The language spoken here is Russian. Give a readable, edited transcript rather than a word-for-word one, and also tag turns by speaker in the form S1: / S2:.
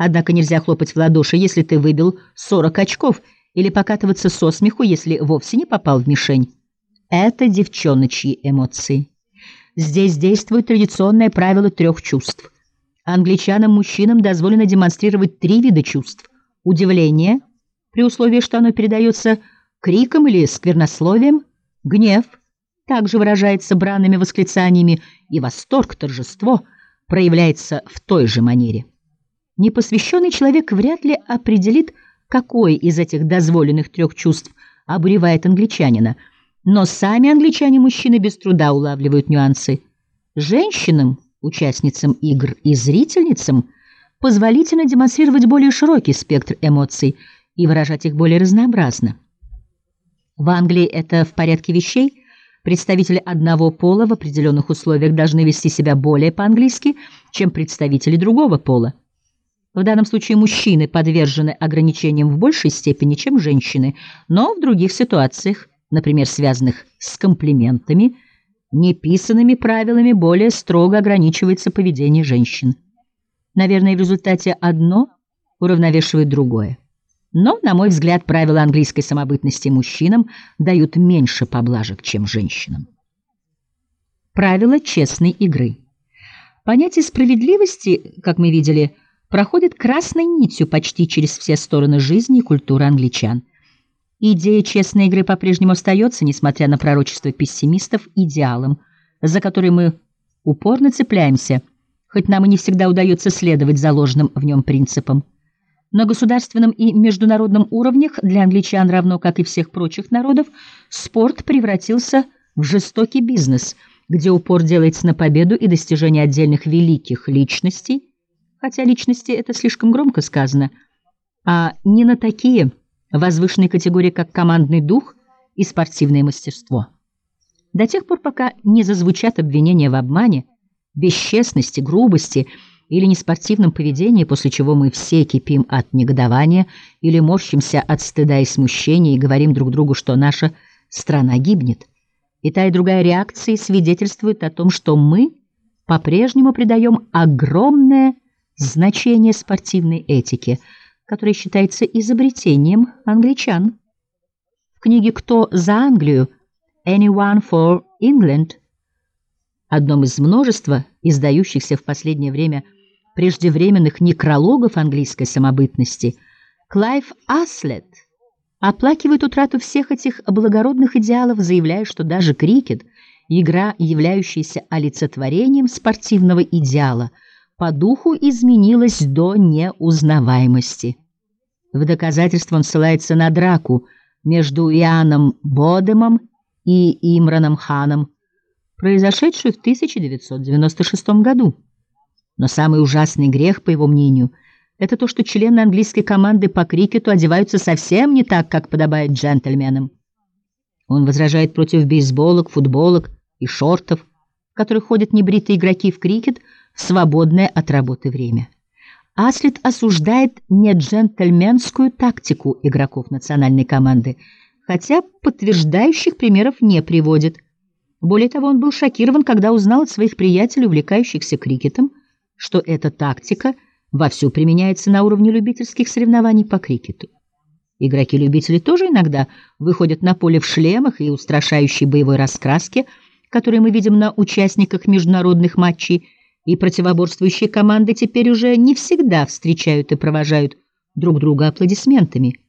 S1: Однако нельзя хлопать в ладоши, если ты выбил 40 очков, или покатываться со смеху, если вовсе не попал в мишень. Это девчоночьи эмоции. Здесь действует традиционное правило 3 чувств. Англичанам-мужчинам дозволено демонстрировать 3 вида чувств. Удивление, при условии, что оно передается криком или сквернословием, гнев, также выражается бранными восклицаниями, и восторг, торжество проявляется в той же манере. Непосвященный человек вряд ли определит, какой из этих дозволенных 3 чувств обуревает англичанина, но сами англичане-мужчины без труда улавливают нюансы. Женщинам, участницам игр и зрительницам позволительно демонстрировать более широкий спектр эмоций и выражать их более разнообразно. В Англии это в порядке вещей. Представители одного пола в определенных условиях должны вести себя более по-английски, чем представители другого пола. В данном случае мужчины подвержены ограничениям в большей степени, чем женщины, но в других ситуациях, например, связанных с комплиментами, неписанными правилами более строго ограничивается поведение женщин. Наверное, в результате одно уравновешивает другое. Но, на мой взгляд, правила английской самобытности мужчинам дают меньше поблажек, чем женщинам. Правила честной игры. Понятие справедливости, как мы видели, проходит красной нитью почти через все стороны жизни и культуры англичан. Идея честной игры по-прежнему остается, несмотря на пророчество пессимистов, идеалом, за который мы упорно цепляемся, хоть нам и не всегда удается следовать заложенным в нем принципам. На государственном и международном уровнях для англичан, равно как и всех прочих народов, спорт превратился в жестокий бизнес, где упор делается на победу и достижение отдельных великих личностей, хотя личности это слишком громко сказано, а не на такие возвышенные категории, как командный дух и спортивное мастерство. До тех пор, пока не зазвучат обвинения в обмане, бесчестности, грубости или неспортивном поведении, после чего мы все кипим от негодования или морщимся от стыда и смущения и говорим друг другу, что наша страна гибнет. И та, и другая реакции свидетельствуют о том, что мы по-прежнему придаем огромное значение спортивной этике, которая считается изобретением англичан. В книге «Кто за Англию?» «Anyone for England», одном из множества издающихся в последнее время преждевременных некрологов английской самобытности, Клайв Аслет оплакивает утрату всех этих благородных идеалов, заявляя, что даже крикет, игра, являющаяся олицетворением спортивного идеала, по духу изменилась до неузнаваемости. В доказательство он ссылается на драку между Ианом Бодемом и Имраном Ханом, произошедшую в 1996 году. Но самый ужасный грех, по его мнению, это то, что члены английской команды по крикету одеваются совсем не так, как подобает джентльменам. Он возражает против бейсболок, футболок и шортов, в которых ходят небритые игроки в крикет в свободное от работы время. Аслет осуждает неджентльменскую тактику игроков национальной команды, хотя подтверждающих примеров не приводит. Более того, он был шокирован, когда узнал от своих приятелей, увлекающихся крикетом, что эта тактика вовсю применяется на уровне любительских соревнований по крикету. Игроки-любители тоже иногда выходят на поле в шлемах и устрашающей боевой раскраске, которые мы видим на участниках международных матчей, и противоборствующие команды теперь уже не всегда встречают и провожают друг друга аплодисментами.